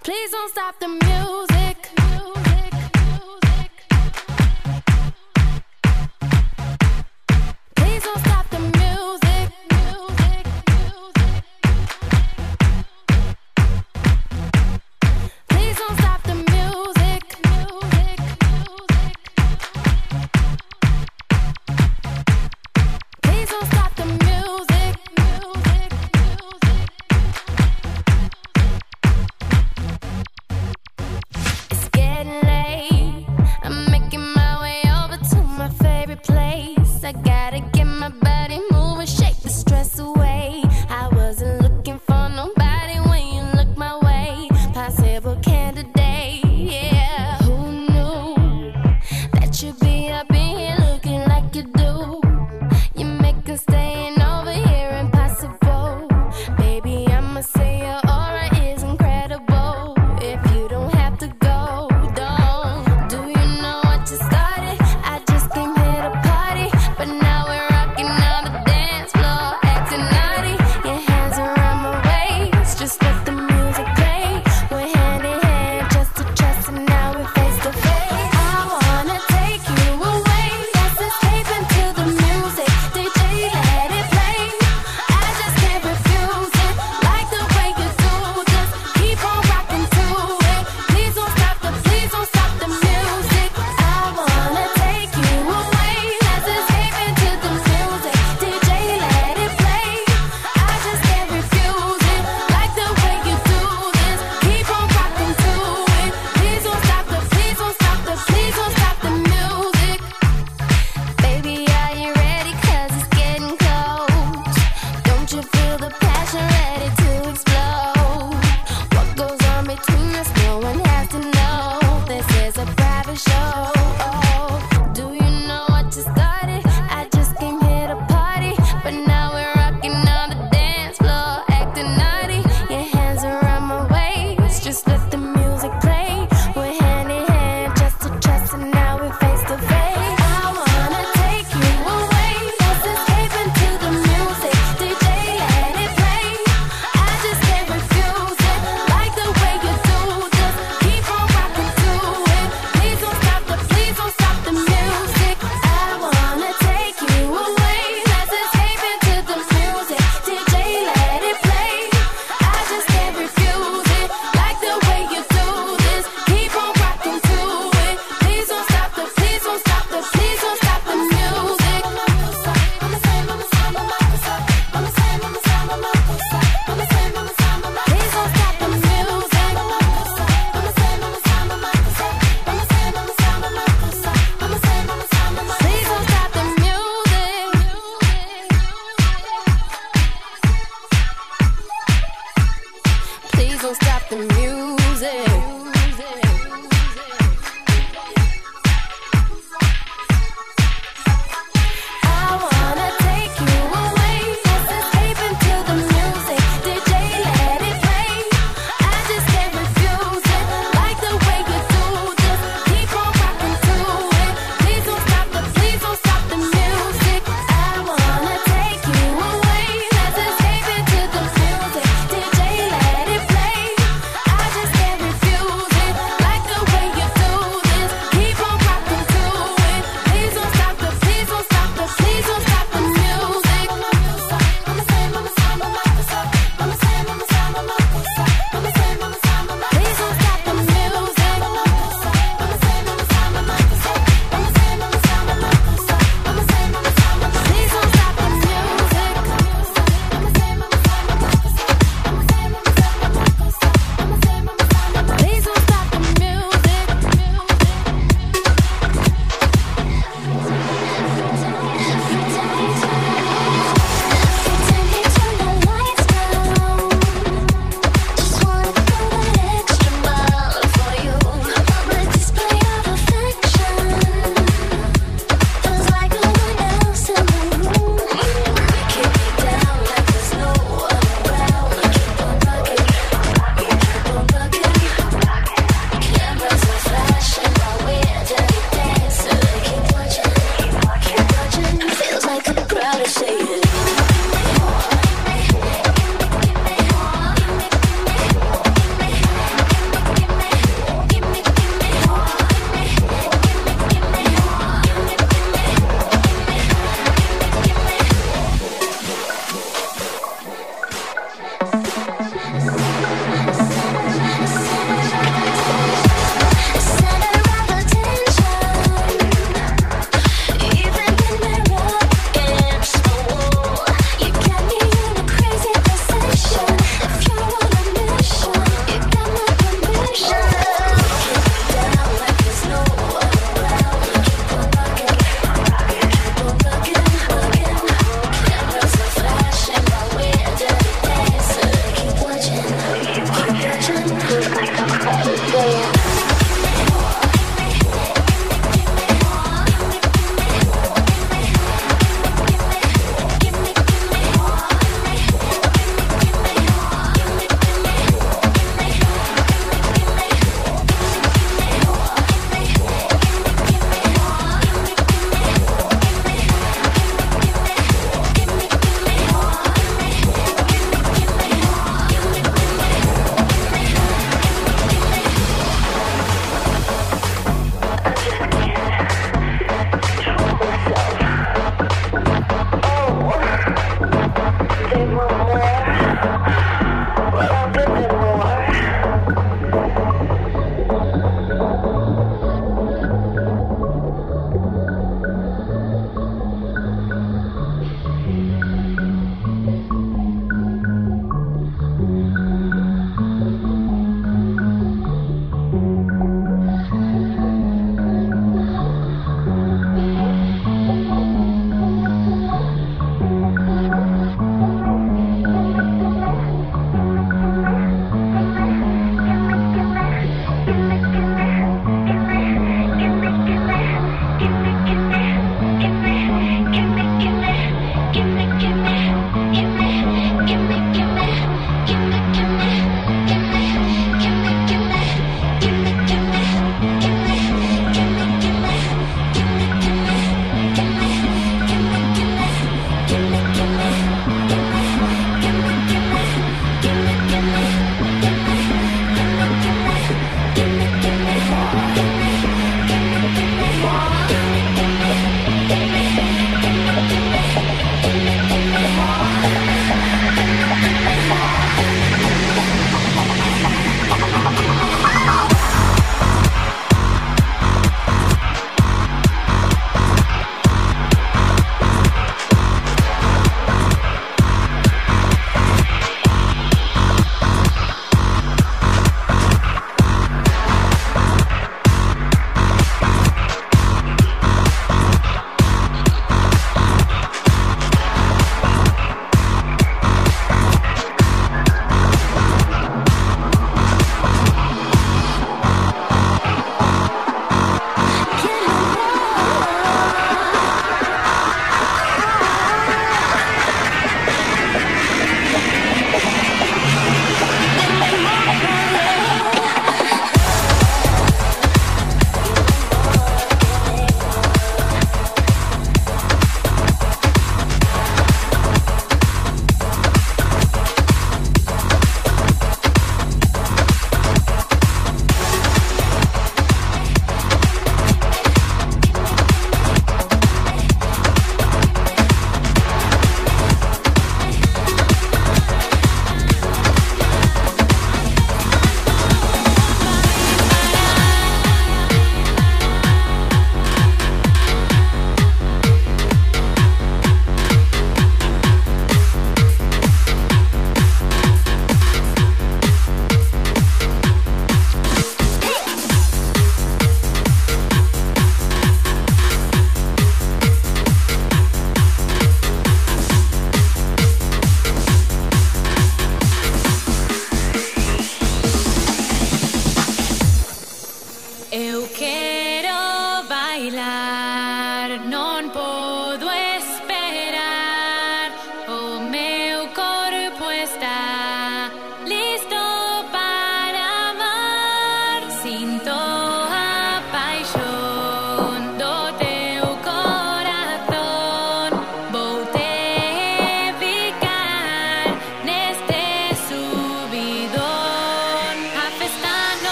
Please don't stop the music. Please don't stop the music. Please don't stop the music. Please don't stop the music. It's getting late. I'm making my way over to my favorite place. I gotta get my body moving, shake the stress away. I wasn't looking for nobody when you look my way. Possible candidate, yeah. Who knew that you'd be up in here looking like you do? You make us staying over here impossible. Baby, I'ma say your aura is incredible. If you don't have to go, don't. Do you know what you started? I just came here to party, but now we're rocking on the dance floor, acting naughty. Your hands around my waist, just let the music play. We're hand in hand, just to trust, and now we're face to face. I wanna take you away, let's escape into the music. DJ, let it play. I just can't refuse it, like the way you do. Just keep on rocking to it. Please don't stop the music. I wanna take you away, let's escape into the music. DJ, let it play. I just can't refuse it, like the way you do this. Keep on rocking to it. Please don't stop the music. Baby, are you ready? 'Cause it's getting close. Don't you feel the passion ready to explode? What goes on between us, no one has to know. This is a private show. Do you know what you started? I just came here to party, but now we're rocking on the dance floor, acting naughty. Your hands around my waist, just let the music play. We're hand in hand, just to trust, and now we're face to face. I wanna take you away, let's escape into the music. DJ, let it play. I just can't refuse it, like the way you do. Just keep on rocking to it. Please don't stop the music. I wanna take you away, let's escape into the music. DJ, let it play. I just can't refuse it, like the way you do this. Keep on rocking to it. Please don't stop the music. Please don't stop the music. Please don't stop the music. Please don't stop the music. I wanna take you away, let's escape into the music. DJ, let it play. I just can't refuse it, like the way you do. Just keep on rocking to it. Please don't stop the music. I wanna take you away, let's escape into the music. DJ, let it play. I just can't refuse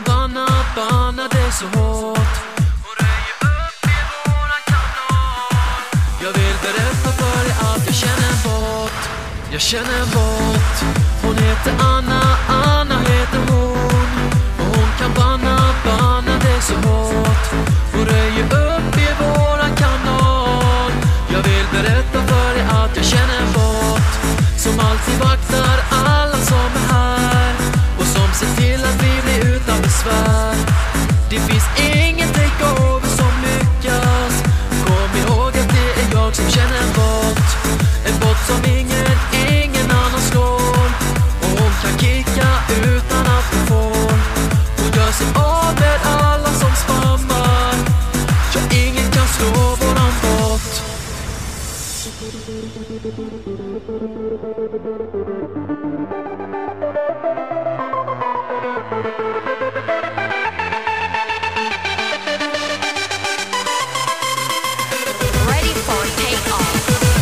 banna det så hårt och röjer upp i våran kanal. Jag vill berätta för dig att jag känner en båt. Jag känner en båt. Hon heter Anna, Anna heter hon. Och hon kan banna det så hårt och röjer upp i våran kanal. Jag vill berätta för dig att jag känner en båt som alltid vaktar alla som är här och som ser till att vi blir utan besvär. Det finns ingen takeover som lyckas. Kom ihåg att det är jag som känner en båt. En båt som ingen annan slår. Och hon kan kicka utan att hon får. Hon gör sig av med alla som spammar. Ja, ingen kan slå våran båt. Ready for takeoff.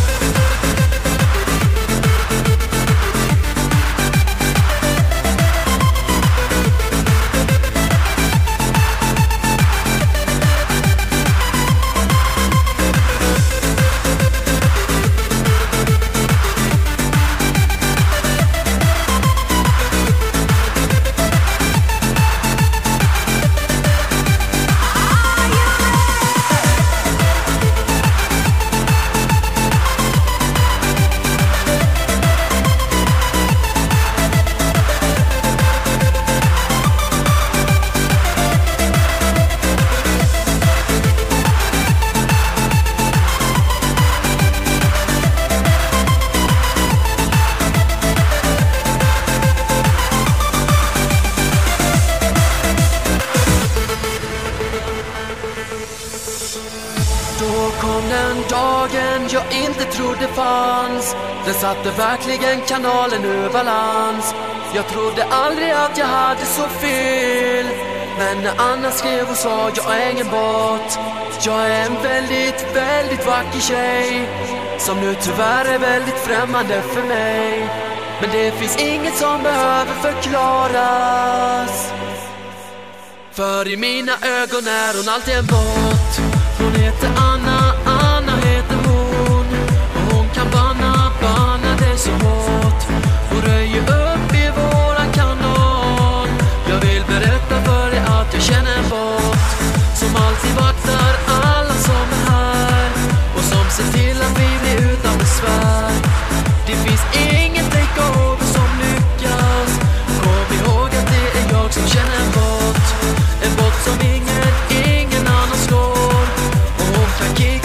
Då kom den dagen jag inte trodde fanns. Den satte verkligen kanalen ur balans. Jag trodde aldrig att jag hade så fel. Men när Anna skrev och sa jag är ingen båt. Jag är en väldigt, väldigt vacker tjej som nu tyvärr är väldigt främmande för mig. Men det finns inget som behöver förklaras. För i mina ögon är hon alltid en båt. Hon heter Anna, Anna heter hon. Och hon kan banna det så hårt och röjer upp i våran kanal. Jag vill berätta för dig att jag känner en båt som alltid vaktar alla som är här och som ser till att vi blir utan besvär. Det finns ingen takeover som lyckas. Kom ihåg att det är jag som känner en båt. En båt som ingen annan slår. Och hon kan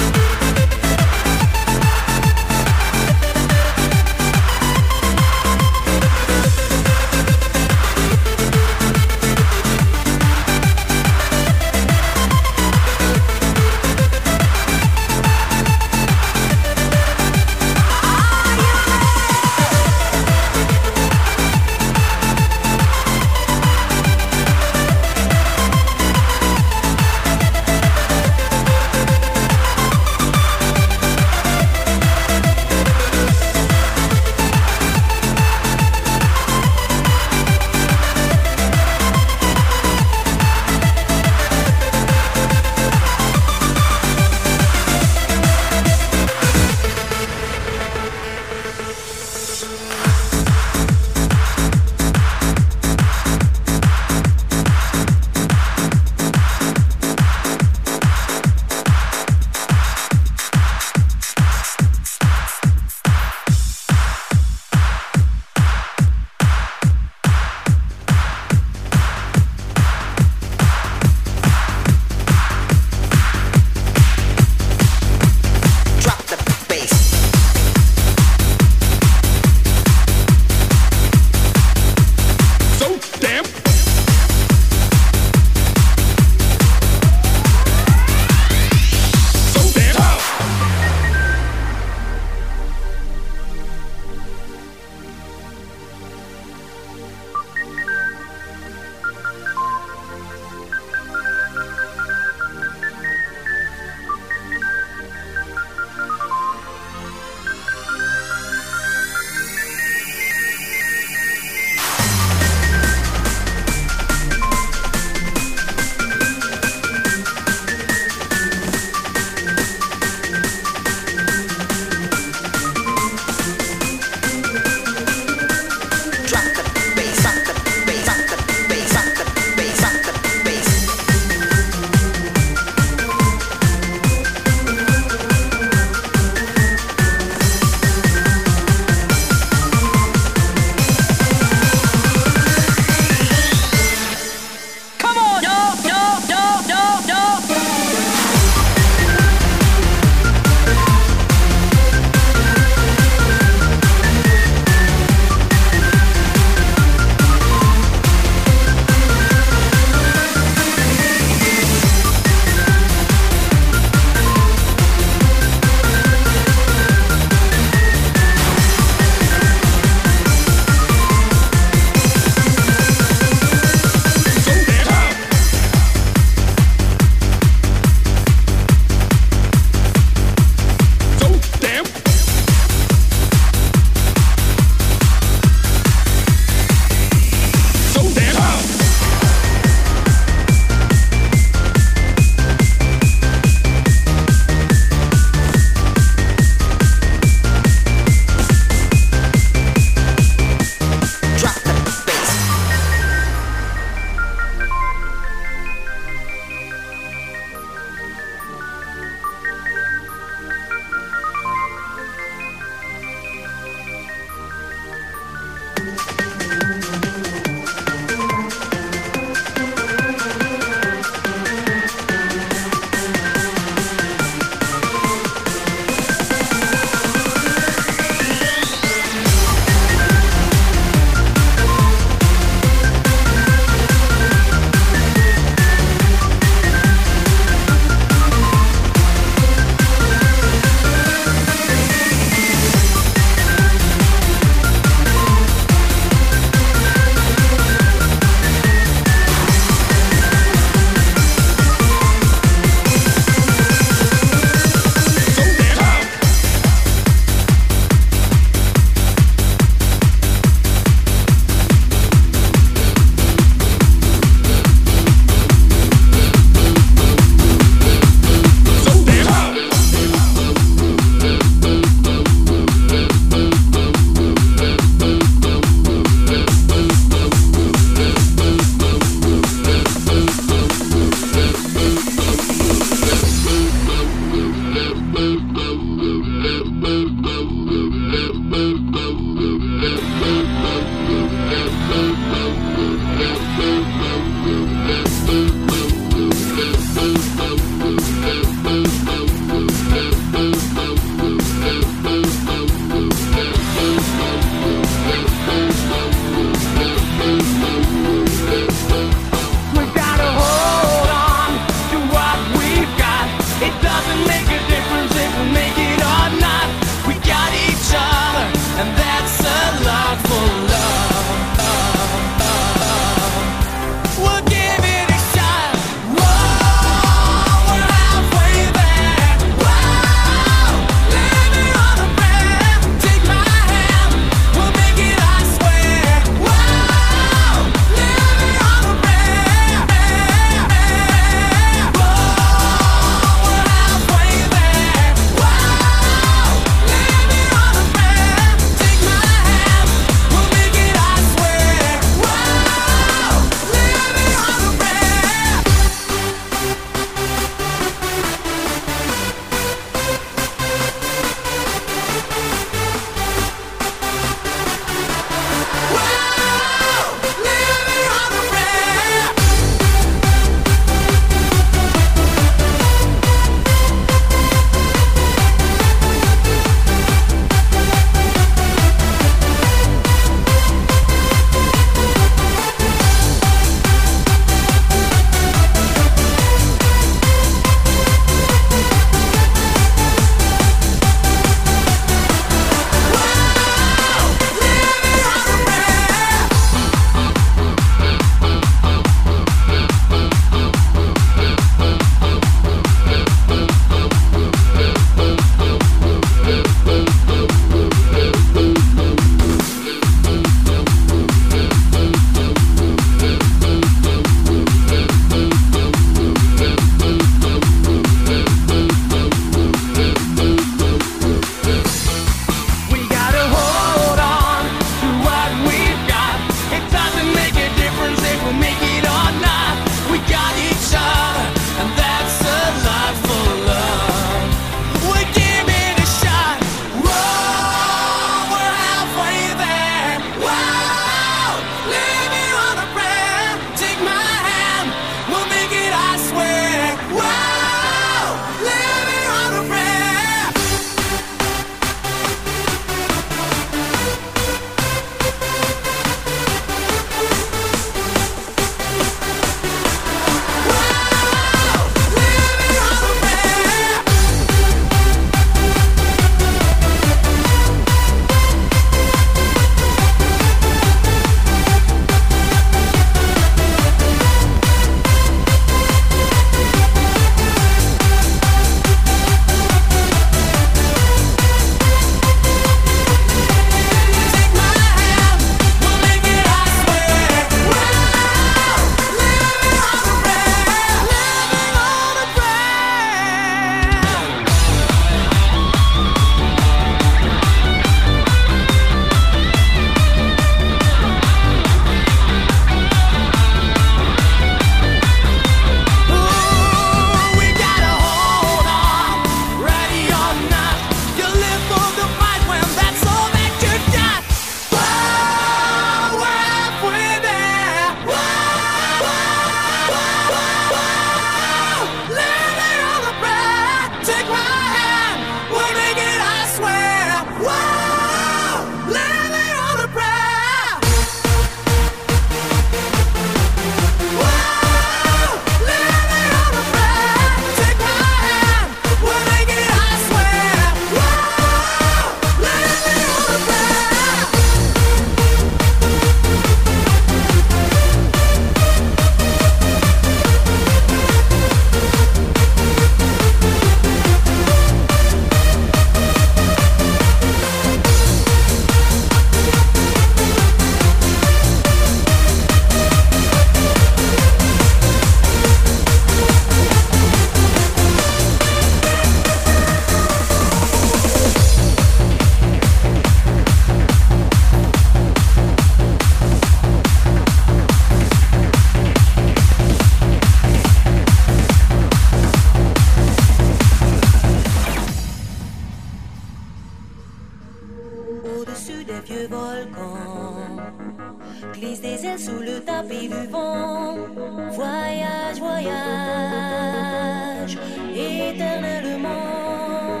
glisse des ailes sous le tapis du vent. Voyage, voyage, éternellement.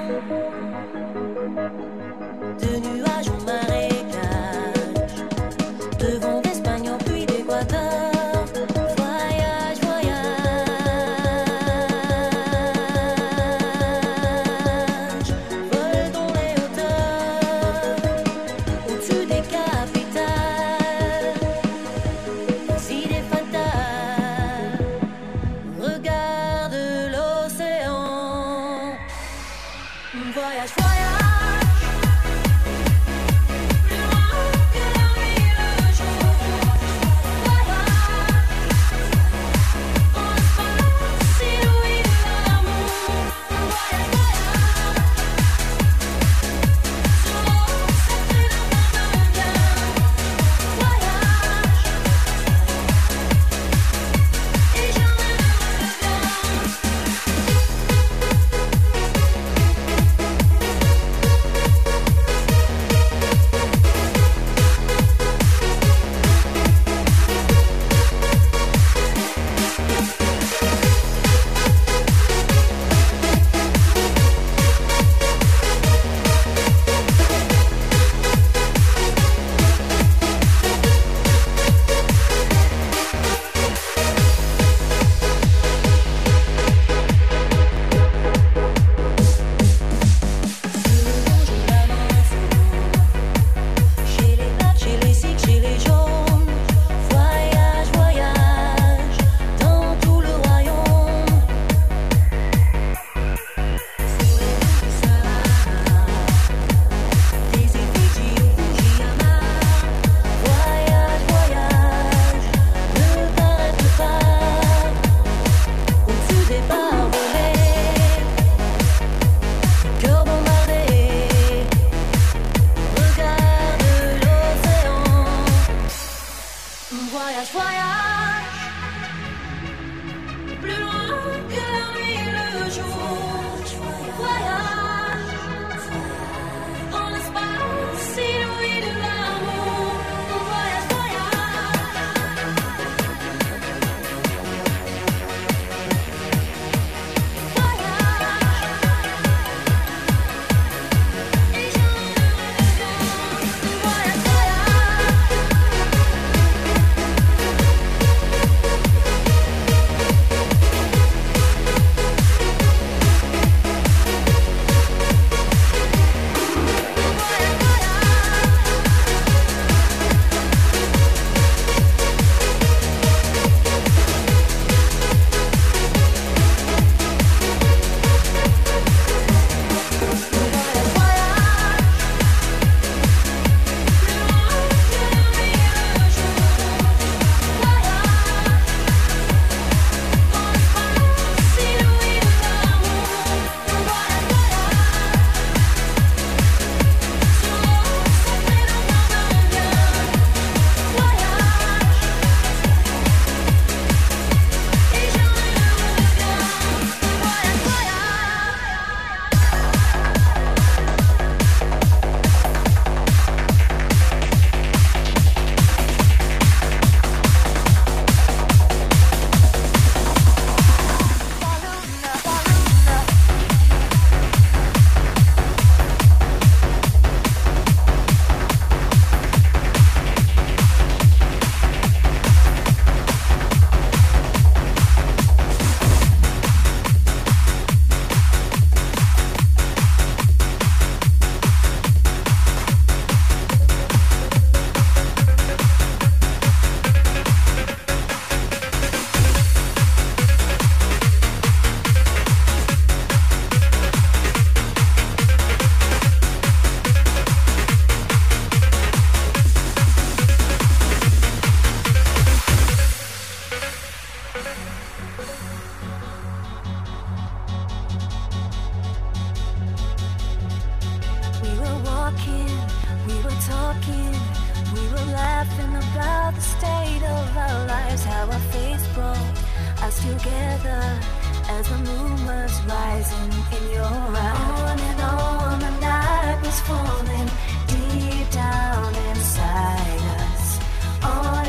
De nuages en marécage, de vent d'Espagne en pluie d'Équateur. Voyage, voyage, vole dans les hauteurs, au-dessus des capitales. Idée fatale, regarde l'océan. Voyage, voyage. Voyage, voyage, plus loin que la nuit et le jour. Voyage, dans l'espace inouï de l'amour. Voyage, together as the moon was rising in your eyes. On and on the night was falling deep down inside us. On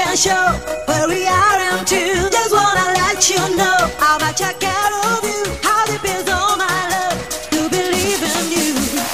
weekend show where we are into. Just wanna let you know how much I care of you, how deep is all my love to believe in you.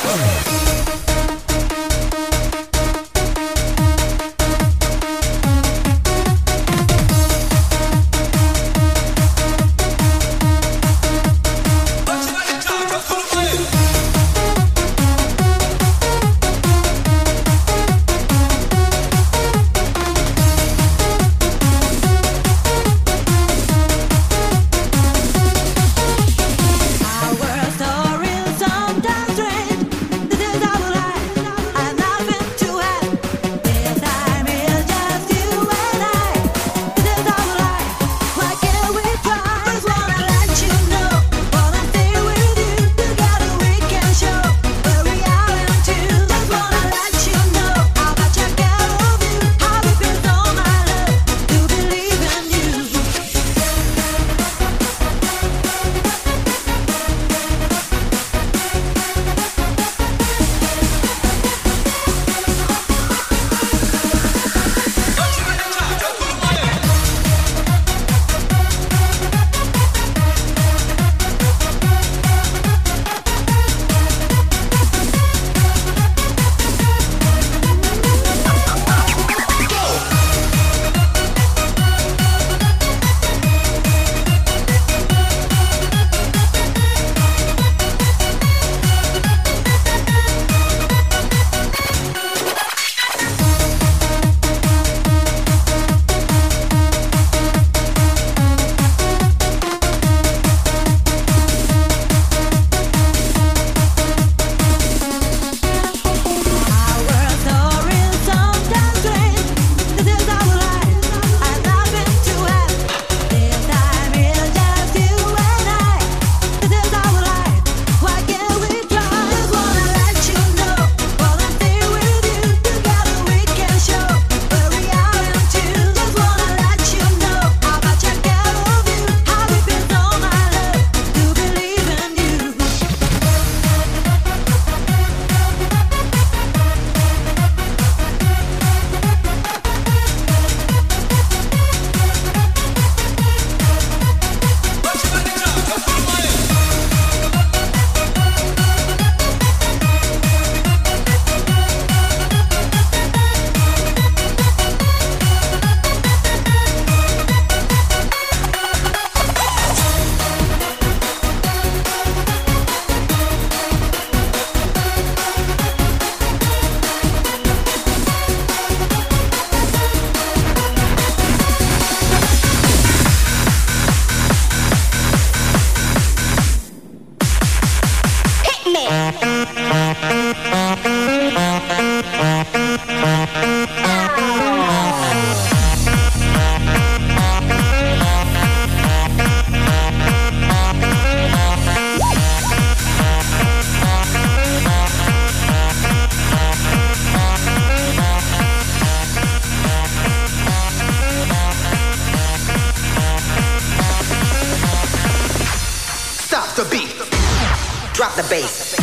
Drop the bass.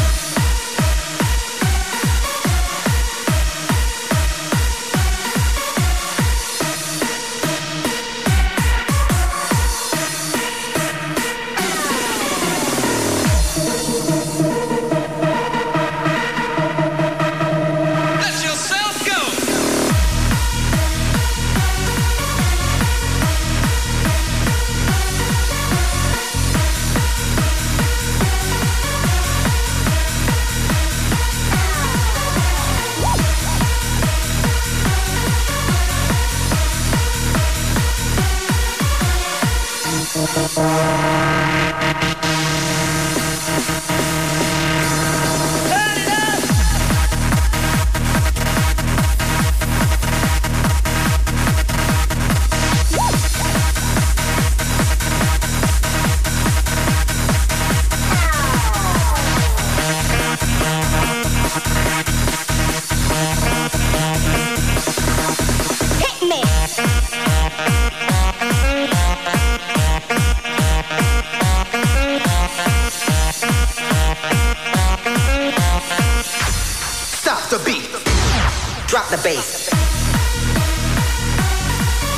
Drop the bass.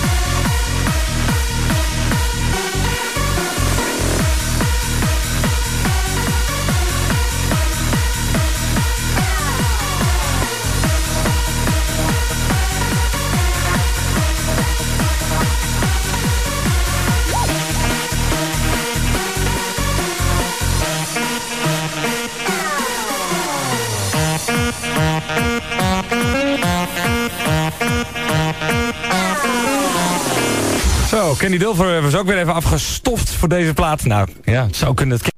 Zo, Kenny Dulfer was ook weer even afgestoft voor deze plaat. Nou, ja, het zou kunnen.